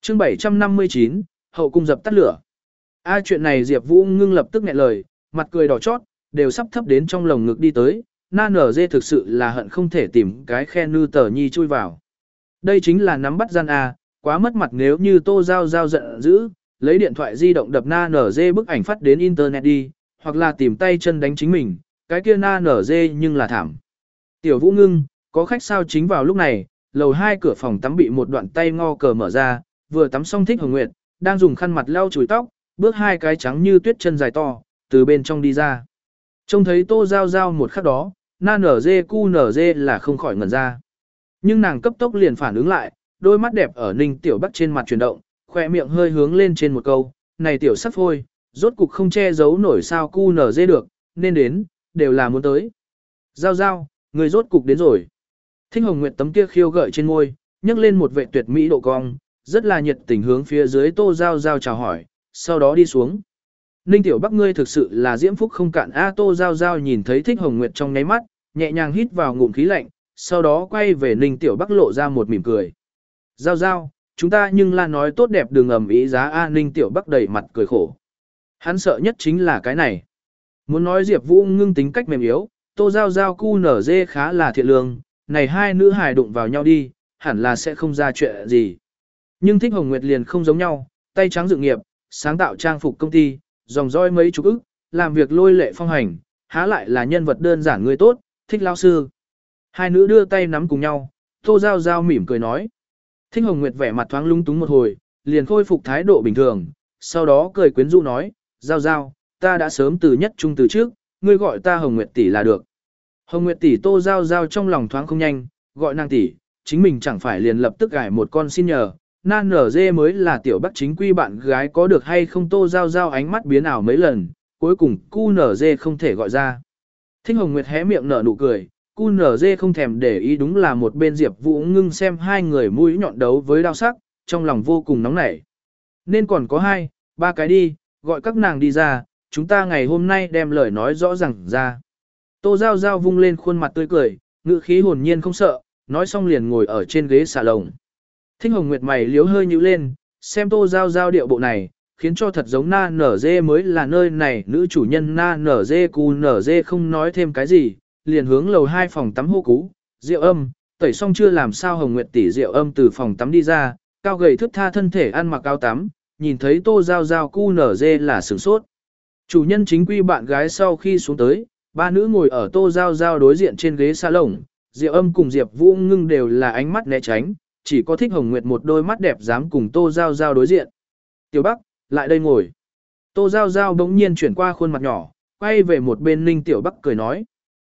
chương 759, hậu cung dập tắt lửa. Chuyện này Diệp Vũ Ngưng lập tức nghẹn lời, mặt cười đỏ chót, đều sắp thấp đến trong lồng ngực đi tới, na nở dê thực sự là hận không thể tìm cái khe nư tờ nhi chui vào. Đây chính là nắm bắt gian quá mất mặt nếu như Tô Giao Giao giận dữ, lấy điện thoại di động đập na nở dê bức ảnh phát đến internet đi, hoặc là tìm tay chân đánh chính mình, cái kia na nở dê nhưng là thảm. Tiểu Vũ Ngưng, có khách sao chính vào lúc này, lầu 2 cửa phòng tắm bị một đoạn tay ngo cờ mở ra, vừa tắm xong Thích Hồng Nguyệt, đang dùng khăn mặt lau chùi tóc, bước hai cái trắng như tuyết chân dài to, từ bên trong đi ra. Trông thấy Tô Giao Giao một khắc đó, na nở dê cu nở dê là không khỏi ngẩn ra. Nhưng nàng cấp tốc liền phản ứng lại, đôi mắt đẹp ở Ninh Tiểu Bắc trên mặt chuyển động, khỏe miệng hơi hướng lên trên một câu, này tiểu sắc phôi, rốt cục không che giấu nổi sao cu nở dê được, nên đến, đều là muốn tới. Giao Giao, người rốt cục đến rồi. Thích Hồng Nguyệt tấm kia khiêu gợi trên môi, nhấc lên một vệ tuyệt mỹ độ cong, rất là nhiệt tình hướng phía dưới Tô Giao Giao chào hỏi, sau đó đi xuống. Ninh Tiểu Bắc ngươi thực sự là diễm phúc không cạn Tô Giao Giao nhìn thấy Thích Hồng Nguyệt trong nháy mắt, nhẹ nhàng hít vào ngụm khí lạnh, sau đó quay về Ninh Tiểu Bắc lộ ra một mỉm cười. Giao Giao, chúng ta nhưng là nói tốt đẹp đừng ầm ĩ giá Ninh Tiểu Bắc đầy mặt cười khổ. Hắn sợ nhất chính là cái này. Muốn nói Diệp Vũ Ngưng tính cách mềm yếu, Tô Giao Giao cu nở dê khá là thiện lương, này hai nữ hài đụng vào nhau đi, hẳn là sẽ không ra chuyện gì. Nhưng Thích Hồng Nguyệt liền không giống nhau, tay trắng dự nghiệp, sáng tạo trang phục công ty, dòng dõi mấy chục ức, làm việc lôi lệ phong hành, há lại là nhân vật đơn giản người tốt, Thích lão sư. Hai nữ đưa tay nắm cùng nhau, Tô Giao Giao mỉm cười nói. Thích Hồng Nguyệt vẻ mặt thoáng lung túng một hồi, liền khôi phục thái độ bình thường, sau đó cười quyến rũ nói, Giao Giao, ta đã sớm từ nhất trung từ trước, ngươi gọi ta Hồng Nguyệt tỷ là được. Hồng Nguyệt tỷ Tô Giao Giao trong lòng thoáng không nhanh, gọi nàng tỷ, chính mình chẳng phải liền lập tức gả một con xin nhờ, na nở dê mới là Tiểu Bắc chính quy bạn gái có được hay không. Tô Giao Giao ánh mắt biến ảo mấy lần, cuối cùng cu nở dê không thể gọi ra. Thích Hồng Nguyệt hé miệng nở nụ cười, cu nở dê không thèm để ý đúng là một bên Diệp Vũ Ngưng xem hai người mũi nhọn đấu với đao sắc, trong lòng vô cùng nóng nảy. Nên còn có 2, 3 cái đi, gọi các nàng đi ra, chúng ta ngày hôm nay đem lời nói rõ ràng ra. Tô Giao Giao vung lên khuôn mặt tươi cười, ngữ khí hồn nhiên không sợ, nói xong liền ngồi ở trên ghế xà lồng. Thích Hồng Nguyệt mày liếu hơi nhíu lên, xem Tô Giao Giao điệu bộ này, khiến cho thật giống na nở dê mới là nơi này nữ chủ nhân na nở dê cu nở dê không nói thêm cái gì, liền hướng lầu 2 phòng tắm hô cú, Diệu Âm, tẩy xong chưa làm sao. Hồng Nguyệt tỷ Diệu Âm từ phòng tắm đi ra, cao gầy thướt tha thân thể ăn mặc áo tắm, nhìn thấy Tô Giao Giao cu nở dê là sửng sốt. Chủ nhân chính quy bạn gái sau khi xuống tới, ba nữ ngồi ở Tô Giao Giao đối diện trên ghế salon, Diệu Âm cùng Diệp Vũ Ngưng đều là ánh mắt né tránh, chỉ có Thích Hồng Nguyệt một đôi mắt đẹp dám cùng Tô Giao Giao đối diện. Tiểu Bắc, lại đây ngồi. Tô Giao Giao bỗng nhiên chuyển qua khuôn mặt nhỏ, quay về một bên Ninh Tiểu Bắc cười nói.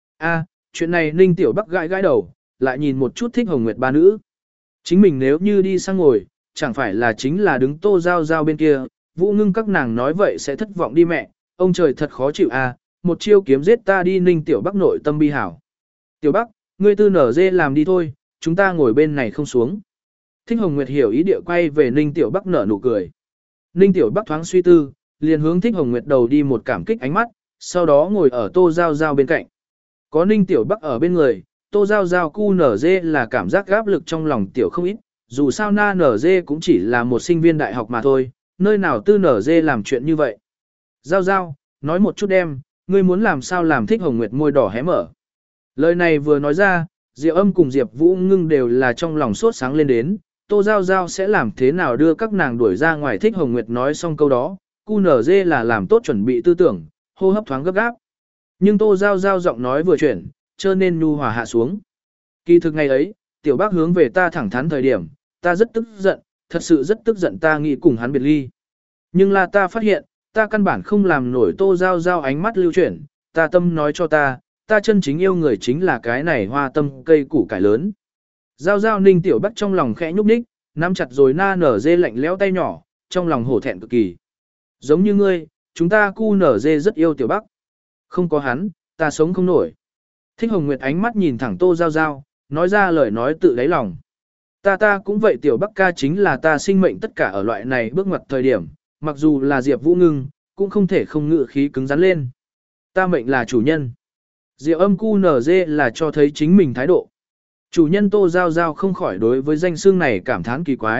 Chuyện này Ninh Tiểu Bắc gãi gãi đầu, lại nhìn một chút Thích Hồng Nguyệt ba nữ. Chính mình nếu như đi sang ngồi, chẳng phải là chính là đứng Tô Giao Giao bên kia, Vũ Ngưng các nàng nói vậy sẽ thất vọng đi mẹ, ông trời thật khó chịu một chiêu kiếm giết ta đi. Ninh Tiểu Bắc nội tâm bi hảo. Tiểu Bắc, ngươi tư nở dê làm đi thôi, chúng ta ngồi bên này không xuống. Thích Hồng Nguyệt hiểu ý địa quay về Ninh Tiểu Bắc nở nụ cười. Ninh Tiểu Bắc thoáng suy tư, liền hướng Thích Hồng Nguyệt đầu đi một cảm kích ánh mắt, sau đó ngồi ở Tô Giao Giao bên cạnh. Có Ninh Tiểu Bắc ở bên người, Tô Giao Giao cu nở dê là cảm giác áp lực trong lòng tiểu không ít, dù sao na nở dê cũng chỉ là một sinh viên đại học mà thôi, nơi nào tư nở dê làm chuyện như vậy. Giao Giao, nói một chút em, ngươi muốn làm sao làm. Thích Hồng Nguyệt môi đỏ hé mở. Lời này vừa nói ra, Diệu Âm cùng Diệp Vũ Ngưng đều là trong lòng sốt sáng lên đến, Tô Giao Giao sẽ làm thế nào đưa các nàng đuổi ra ngoài. Thích Hồng Nguyệt nói xong câu đó, cu nở dê là làm tốt chuẩn bị tư tưởng, hô hấp thoáng gấp gáp. Nhưng Tô Giao Giao giọng nói vừa chuyển, cho nên nhu hòa hạ xuống. Kỳ thực ngày ấy, Tiểu Bắc hướng về ta thẳng thắn thời điểm, ta rất tức giận, thật sự rất tức giận, ta nghĩ cùng hắn biệt ly. Nhưng là ta phát hiện, ta căn bản không làm nổi. Tô Giao Giao ánh mắt lưu chuyển, ta tâm nói cho ta chân chính yêu người chính là cái này hoa tâm cây củ cải lớn. Giao Giao Ninh Tiểu Bắc trong lòng khẽ nhúc nhích, nắm chặt rồi na nở dê lạnh lẽo tay nhỏ, trong lòng hổ thẹn cực kỳ. Giống như ngươi, chúng ta cu nở dê rất yêu Tiểu Bắc. Không có hắn, ta sống không nổi. Thích Hồng Nguyệt ánh mắt nhìn thẳng Tô Giao Giao, nói ra lời nói tự đáy lòng. Ta cũng vậy, Tiểu Bắc ca chính là ta sinh mệnh tất cả. Ở loại này bước ngoặt thời điểm, mặc dù là Diệp Vũ Ngưng, cũng không thể không ngự khí cứng rắn lên. Ta mệnh là chủ nhân. Diệu Âm cu nở dê là cho thấy chính mình thái độ. Chủ nhân Tô Giao Giao không khỏi đối với danh xưng này cảm thán kỳ quái,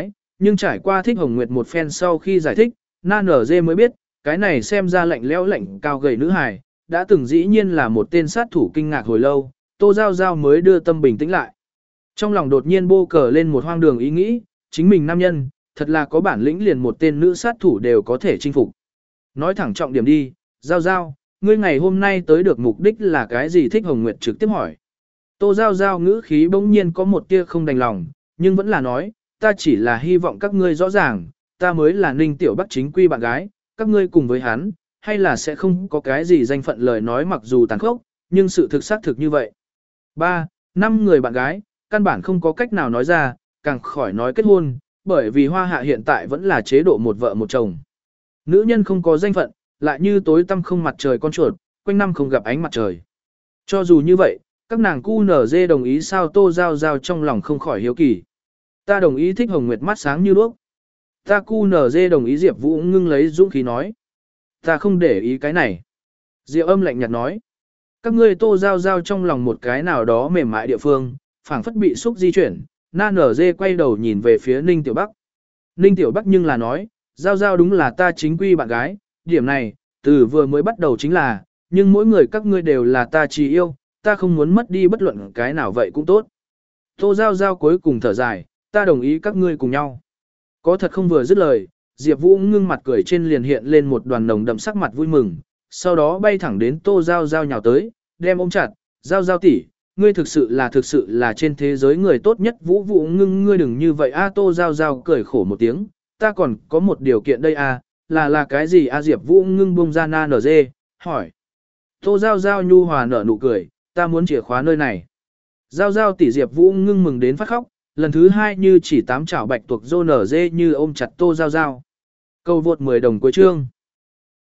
nhưng trải qua Thích Hồng Nguyệt một phen sau khi giải thích, Na Nở Dê mới biết, cái này xem ra lạnh lẽo lạnh cao gầy nữ hài, đã từng dĩ nhiên là một tên sát thủ kinh ngạc hồi lâu, Tô Giao Giao mới đưa tâm bình tĩnh lại. Trong lòng đột nhiên bô cờ lên một hoang đường ý nghĩ, chính mình nam nhân, thật là có bản lĩnh liền một tên nữ sát thủ đều có thể chinh phục. Nói thẳng trọng điểm đi, Giao Giao, ngươi ngày hôm nay tới được mục đích là cái gì? Thích Hồng Nguyệt trực tiếp hỏi. Tô Giao Giao ngữ khí bỗng nhiên có một tia không đành lòng, nhưng vẫn là nói, ta chỉ là hy vọng các ngươi rõ ràng, ta mới là Ninh Tiểu Bắc chính quy bạn gái, các ngươi cùng với hắn, hay là sẽ không có cái gì danh phận lời nói mặc dù tàn khốc, nhưng sự thực xác thực như vậy. 3. 5 người bạn gái, căn bản không có cách nào nói ra, càng khỏi nói kết hôn, bởi vì Hoa Hạ hiện tại vẫn là chế độ một vợ một chồng. Nữ nhân không có danh phận, lại như tối tăm không mặt trời con chuột, quanh năm không gặp ánh mặt trời. Cho dù như vậy, các nàng QNZ đồng ý sao? Tô Giao Giao trong lòng không khỏi hiếu kỳ. Ta đồng ý. Thích Hồng Nguyệt mắt sáng như đuốc. Ta QNZ đồng ý. Diệp Vũ ngưng lấy dũng khí nói. Ta không để ý cái này. Diệu Âm lạnh nhạt nói. Các ngươi Tô Giao Giao trong lòng một cái nào đó mềm mại địa phương, phảng phất bị xúc di chuyển. Na Nở Dê quay đầu nhìn về phía Ninh Tiểu Bắc. Ninh Tiểu Bắc nhưng là nói, Giao Giao đúng là ta chính quy bạn gái, điểm này, từ vừa mới bắt đầu chính là, nhưng mỗi người các ngươi đều là ta chỉ yêu, ta không muốn mất đi bất luận cái nào vậy cũng tốt. Tô Giao Giao cuối cùng thở dài, ta đồng ý các ngươi cùng nhau. Có thật không vừa dứt lời, Diệp Vũ ngưng mặt cười trên liền hiện lên một đoàn nồng đậm sắc mặt vui mừng, sau đó bay thẳng đến Tô Giao Giao nhào tới, đem ôm chặt, Giao Giao tỷ, ngươi thực sự là trên thế giới người tốt nhất. Vũ Vũ ngưng ngươi đừng như vậy a. Tô Giao Giao cười khổ một tiếng, ta còn có một điều kiện đây a, là cái gì a? Diệp Vũ ngưng buông ra Na Nở Dê, hỏi. Tô Giao Giao nhu hòa nở nụ cười, ta muốn chìa khóa nơi này. Giao Giao tỷ. Diệp Vũ ngưng mừng đến phát khóc, lần thứ 2 như chỉ tám chảo bạch tuộc rô nở dê như ôm chặt Tô Giao Giao. Cầu vượt 10 đồng cuối chương.